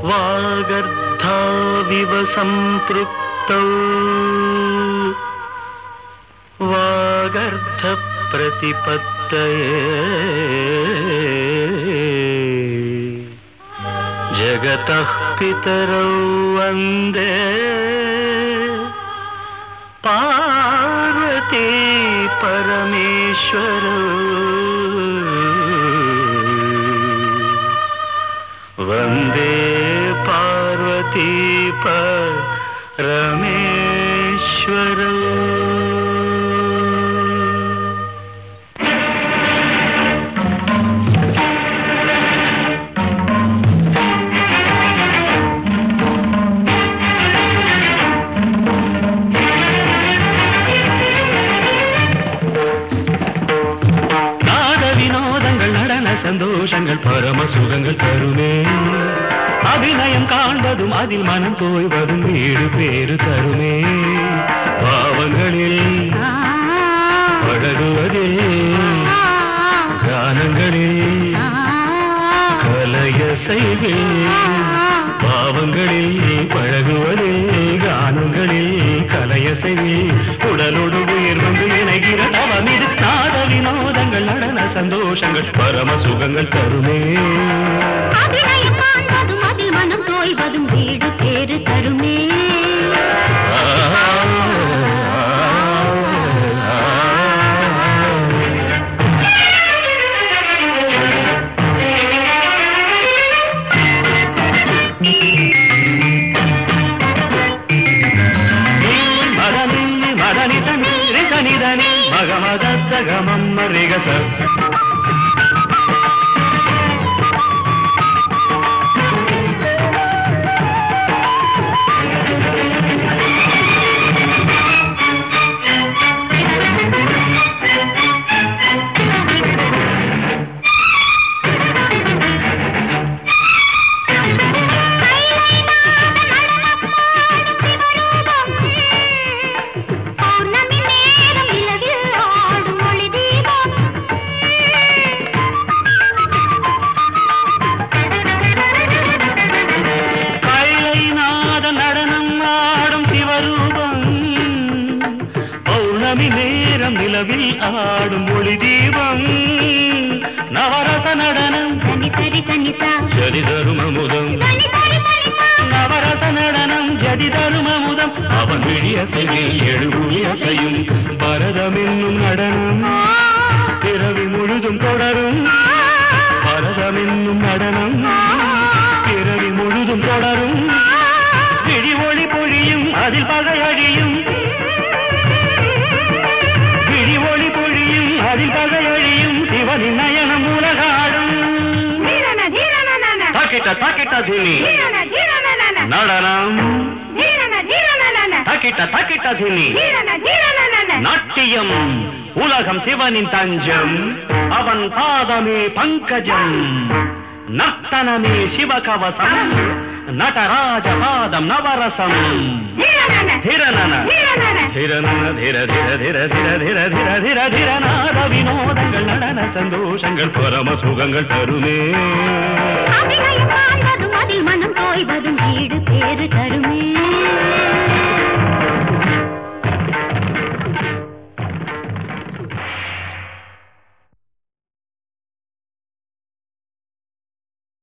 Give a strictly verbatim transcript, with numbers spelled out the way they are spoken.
वागर्धाविव सम्पृक्तौ वागर्ध प्रतिपत्तये जगतः पितरौ वन्दे पार्वती परमेश्वरौ वन्दे पार्वती परमेश्वरौ। சந்தோஷங்கள் பரம சுகங்கள் தருமே அபிநயம் காண்பதும் அதில் மனம் போய்வதும் வீடு பேரு தருமே பாவங்களில் பழகுவதில் கானங்களில் கலையசைவில் பாவங்களில் பழகுவதில் கானங்களில் கலையசைவில் உடலோடு உயிர் வந்து இணைகிற தவம் இது நாத வினோதங்கள் நடன சந்தோஷங்கள் பரம சுகங்கள் தருமே அபிநயம் காண்பதும் அதில் மனம் தோய்வதும் வீடு பேரு தருமே மகமதத்தகமம் ரிகச நேரம் நிலவில் ஆடும் ஒளி தீபம் நவரச நடனம் ஜதி தரும் அமுதம் நவரச நடனம் ஜதி தரும் அமுதம் அவன் விழியசையில் எழுபுலி அசையும் பரதம் என்னும் நடனம் பிறவி முழுதும் தொடரும் பரதம் என்னும் நடனம் பிறவி முழுதும் தொடரும் விழி ஒளி பொழியும் அதில் பகை அழியும் அதில் பகையழியும் சிவனின் நயனம் உலகாடும் தாக்கிட்ட தாக்கிட்ட தினி நடனம் தாக்கிட்ட தாக்கிட்ட தினி நாட்டியம் உலகம் சிவனின் தஞ்சம் அவன் பாதமே பங்கஜம் நர்த்தனமே சிவகவசம் நடராஜ பாதம் நவரசம் திரநன திரநன திர திர திர திர திர திர திர திரநாத வினோதங்கள் நடன சந்தோஷங்கள் பரம சுகங்கள் தருமே அபிநயம் காண்பதும் அதில் மனம் தோய்வதும் வீடு